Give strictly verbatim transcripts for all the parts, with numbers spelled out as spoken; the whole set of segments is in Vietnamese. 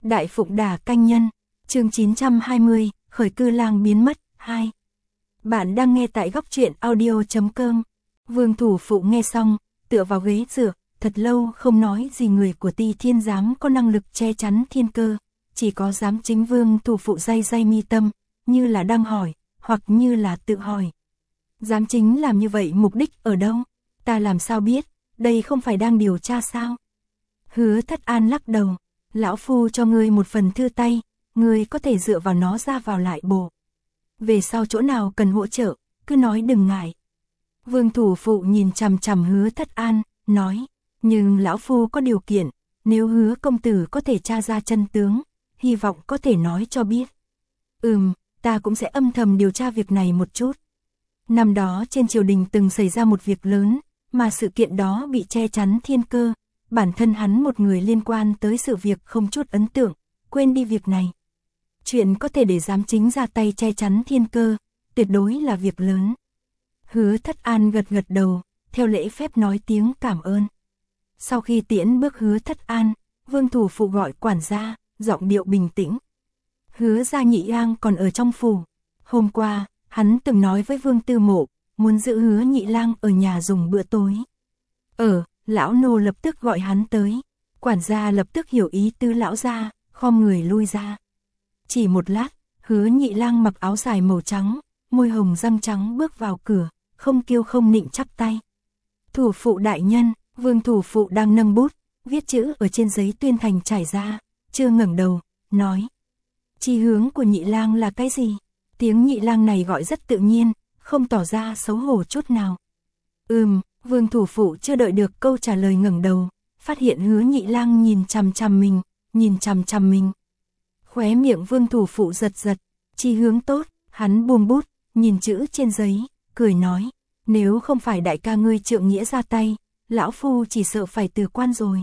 Đại Phụng Đà Canh Nhân, chương chín trăm hai mươi, Khởi Cư Lang biến mất, hai. Bạn đang nghe tại góc truyện audio chấm com. Vương Thủ Phụ nghe xong, tựa vào ghế dựa, thật lâu không nói gì. Người của Ti Thiên Giám có năng lực che chắn thiên cơ, chỉ có Giám Chính Vương Thủ Phụ day day mi tâm, như là đang hỏi, hoặc như là tự hỏi. Giám Chính làm như vậy mục đích ở đâu? Ta làm sao biết, đây không phải đang điều tra sao? Hứa Thất An lắc đầu, lão phu cho ngươi một phần thư tay, ngươi có thể dựa vào nó ra vào lại bộ. Về sau chỗ nào cần hỗ trợ, cứ nói đừng ngại. Vương Thủ Phụ nhìn chằm chằm Hứa Thất An, nói, nhưng lão phu có điều kiện, nếu Hứa công tử có thể tra ra chân tướng, hy vọng có thể nói cho biết. Ừm, ta cũng sẽ âm thầm điều tra việc này một chút. Năm đó trên triều đình từng xảy ra một việc lớn, mà sự kiện đó bị che chắn thiên cơ, bản thân hắn một người liên quan tới sự việc không chút ấn tượng, quên đi việc này. Chuyện có thể để Giám Chính ra tay che chắn thiên cơ, tuyệt đối là việc lớn. Hứa Thất An gật gật đầu, theo lễ phép nói tiếng cảm ơn. Sau khi tiễn bước Hứa Thất An, Vương Thủ Phụ gọi quản gia, giọng điệu bình tĩnh. Hứa gia nhị lang còn ở trong phủ. Hôm qua, hắn từng nói với Vương Tư Mộ, muốn giữ Hứa nhị lang ở nhà dùng bữa tối. Ở, lão nô lập tức gọi hắn tới. Quản gia lập tức hiểu ý tứ lão gia, khom người lui ra. Chỉ một lát, Hứa nhị lang mặc áo dài màu trắng, môi hồng răng trắng bước vào cửa, không kiêu không nịnh chắp tay. Thủ phụ đại nhân, Vương Thủ Phụ đang nâng bút, viết chữ ở trên giấy tuyên thành trải ra, chưa ngẩng đầu, nói. Chí hướng của nhị lang là cái gì? Tiếng nhị lang này gọi rất tự nhiên, không tỏ ra xấu hổ chút nào. Ừm, Vương Thủ Phụ chưa đợi được câu trả lời ngẩng đầu, phát hiện Hứa nhị lang nhìn chằm chằm mình, nhìn chằm chằm mình. Khóe miệng Vương Thủ Phụ giật giật, chí hướng tốt, hắn buông bút, nhìn chữ trên giấy, cười nói, nếu không phải đại ca ngươi trượng nghĩa ra tay, lão phu chỉ sợ phải từ quan rồi.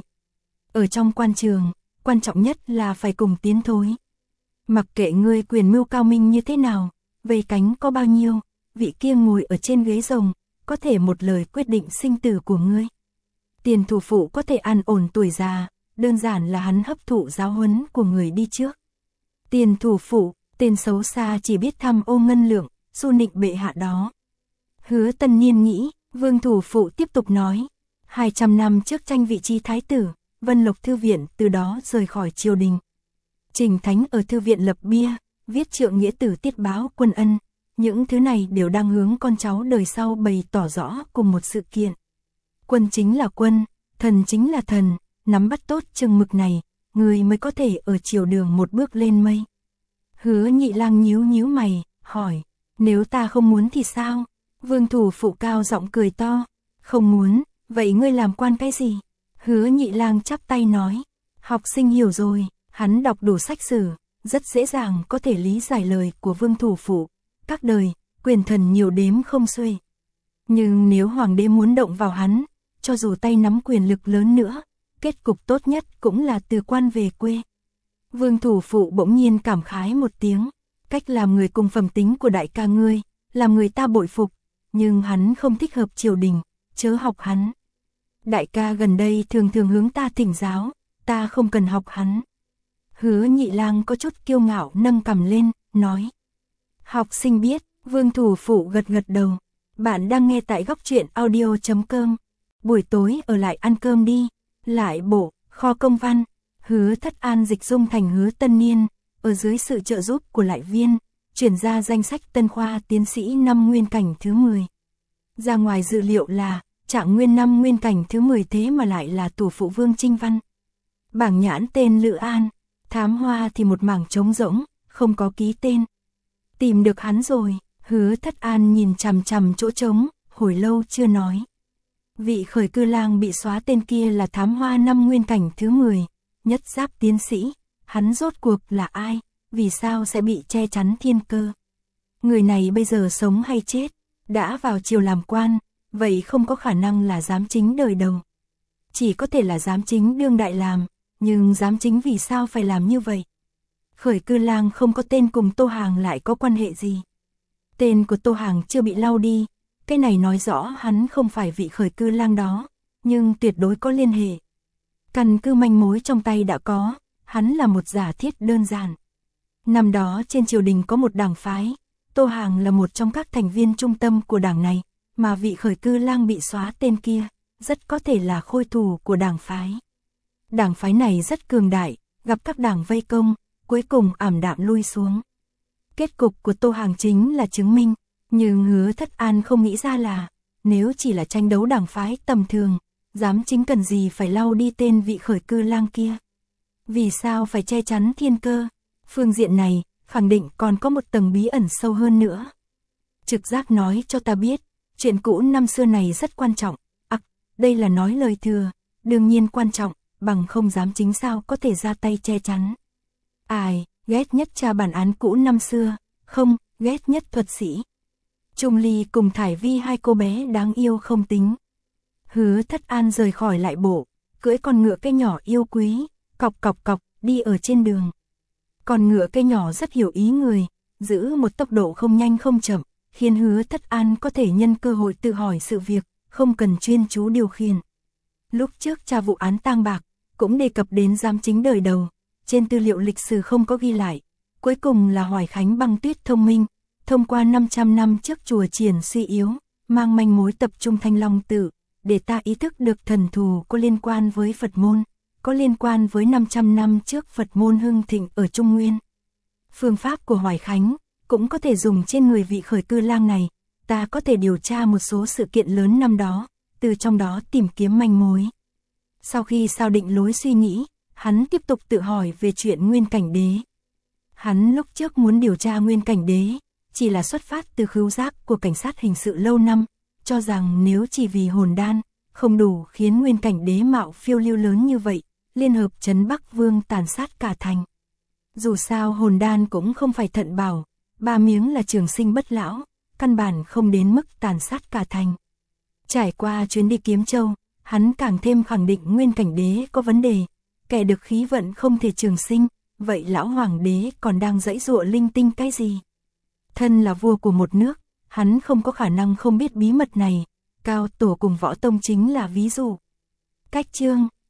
Ở trong quan trường, quan trọng nhất là phải cùng tiến thối. Mặc kệ ngươi quyền mưu cao minh như thế nào, vây cánh có bao nhiêu, vị kia ngồi ở trên ghế rồng, có thể một lời quyết định sinh tử của ngươi. Tiền Thủ Phụ có thể an ổn tuổi già, đơn giản là hắn hấp thụ giáo huấn của người đi trước. Tiền Thủ Phụ, tên xấu xa chỉ biết tham ô ngân lượng, xu nịnh bệ hạ đó. Hứa Tân Niên nghĩ, Vương Thủ Phụ tiếp tục nói, hai trăm năm trước tranh vị trí thái tử, Vân Lộc Thư Viện từ đó rời khỏi triều đình. Trình Thánh ở thư viện lập bia, viết trượng nghĩa tử tiết báo quân ân, những thứ này đều đang hướng con cháu đời sau bày tỏ rõ cùng một sự kiện. Quân chính là quân, thần chính là thần, nắm bắt tốt chừng mực này, người mới có thể ở triều đường một bước lên mây. Hứa nhị lang nhíu nhíu mày, hỏi, nếu ta không muốn thì sao? Vương Thủ Phụ cao giọng cười to, không muốn, vậy ngươi làm quan cái gì? Hứa nhị lang chắp tay nói, học sinh hiểu rồi, hắn đọc đủ sách sử, rất dễ dàng có thể lý giải lời của Vương Thủ Phụ, các đời, quyền thần nhiều đếm không xuể. Nhưng nếu hoàng đế muốn động vào hắn, cho dù tay nắm quyền lực lớn nữa, kết cục tốt nhất cũng là từ quan về quê. Vương Thủ Phụ bỗng nhiên cảm khái một tiếng, cách làm người cùng phẩm tính của đại ca ngươi, làm người ta bội phục, nhưng hắn không thích hợp triều đình, chớ học hắn. Đại ca gần đây thường thường hướng ta thỉnh giáo, ta không cần học hắn. Hứa nhị lang có chút kiêu ngạo nâng cằm lên, nói. Học sinh biết, Vương Thủ Phụ gật gật đầu. Bạn đang nghe tại góc truyện audio chấm com. Buổi tối ở lại ăn cơm đi. Lại bộ, kho công văn. Hứa Thất An dịch dung thành Hứa Tân Niên, ở dưới sự trợ giúp của lại viên, chuyển ra danh sách tân khoa tiến sĩ năm nguyên cảnh thứ mười. Ra ngoài dự liệu là, trạng nguyên năm nguyên cảnh thứ mười thế mà lại là Thủ Phụ Vương Trinh Văn. Bảng nhãn tên Lữ An, thám hoa thì một mảng trống rỗng, không có ký tên. Tìm được hắn rồi, Hứa Thất An nhìn chằm chằm chỗ trống, hồi lâu chưa nói. Vị khởi cư lang bị xóa tên kia là thám hoa năm nguyên cảnh thứ mười, nhất giáp tiến sĩ, hắn rốt cuộc là ai, vì sao sẽ bị che chắn thiên cơ? Người này bây giờ sống hay chết, đã vào triều làm quan, vậy không có khả năng là giám chính đời đầu. Chỉ có thể là giám chính đương đại làm, nhưng giám chính vì sao phải làm như vậy? Khởi cư lang không có tên cùng Tô Hàng lại có quan hệ gì? Tên của Tô Hàng chưa bị lau đi, cái này nói rõ hắn không phải vị khởi cư lang đó, nhưng tuyệt đối có liên hệ. Căn cứ manh mối trong tay đã có, hắn là một giả thiết đơn giản. Năm đó trên triều đình có một đảng phái, Tô Hàng là một trong các thành viên trung tâm của đảng này, mà vị khởi cư lang bị xóa tên kia, rất có thể là khôi thủ của đảng phái. Đảng phái này rất cường đại, gặp các đảng vây công, cuối cùng ảm đạm lui xuống. Kết cục của Tô Hàng chính là chứng minh, nhưng Hứa Thất An không nghĩ ra là, nếu chỉ là tranh đấu đảng phái tầm thường, dám chính cần gì phải lau đi tên vị khởi cư lang kia. Vì sao phải che chắn thiên cơ? Phương diện này, khẳng định còn có một tầng bí ẩn sâu hơn nữa. Trực giác nói cho ta biết, chuyện cũ năm xưa này rất quan trọng. Ặc, à, đây là nói lời thừa, đương nhiên quan trọng, bằng không dám chính sao có thể ra tay che chắn. Ai, ghét nhất tra bản án cũ năm xưa, không, ghét nhất thuật sĩ. Trung Ly cùng Thải Vi hai cô bé đáng yêu không tính. Hứa Thất An rời khỏi lại bộ, cưỡi con ngựa cây nhỏ yêu quý, cọc cọc cọc, đi ở trên đường. Con ngựa cây nhỏ rất hiểu ý người, giữ một tốc độ không nhanh không chậm, khiến Hứa Thất An có thể nhân cơ hội tự hỏi sự việc, không cần chuyên chú điều khiển. Lúc trước tra vụ án tang bạc, cũng đề cập đến giám chính đời đầu, trên tư liệu lịch sử không có ghi lại. Cuối cùng là Hoài Khánh Băng Tuyết thông minh, thông qua năm trăm năm trước chùa triển suy yếu, mang manh mối tập trung Thanh Long Tự, để ta ý thức được thần thù có liên quan với Phật môn, có liên quan với năm trăm năm trước Phật môn hưng thịnh ở Trung Nguyên. Phương pháp của Hoài Khánh cũng có thể dùng trên người vị khởi cư lang này, ta có thể điều tra một số sự kiện lớn năm đó, từ trong đó tìm kiếm manh mối. Sau khi sao định lối suy nghĩ, hắn tiếp tục tự hỏi về chuyện Nguyên Cảnh Đế. Hắn lúc trước muốn điều tra Nguyên Cảnh Đế, chỉ là xuất phát từ khứu giác của cảnh sát hình sự lâu năm, cho rằng nếu chỉ vì hồn đan, không đủ khiến Nguyên Cảnh Đế mạo phiêu lưu lớn như vậy, liên hợp trấn Bắc Vương tàn sát cả thành. Dù sao hồn đan cũng không phải thận bảo, ba miếng là trường sinh bất lão, căn bản không đến mức tàn sát cả thành. Trải qua chuyến đi Kiếm Châu, hắn càng thêm khẳng định Nguyên Cảnh Đế có vấn đề, kẻ được khí vận không thể trường sinh, vậy lão hoàng đế còn đang giãy giụa linh tinh cái gì? Thân là vua của một nước, hắn không có khả năng không biết bí mật này, Cao Tổ cùng Võ Tông chính là ví dụ. Cách chương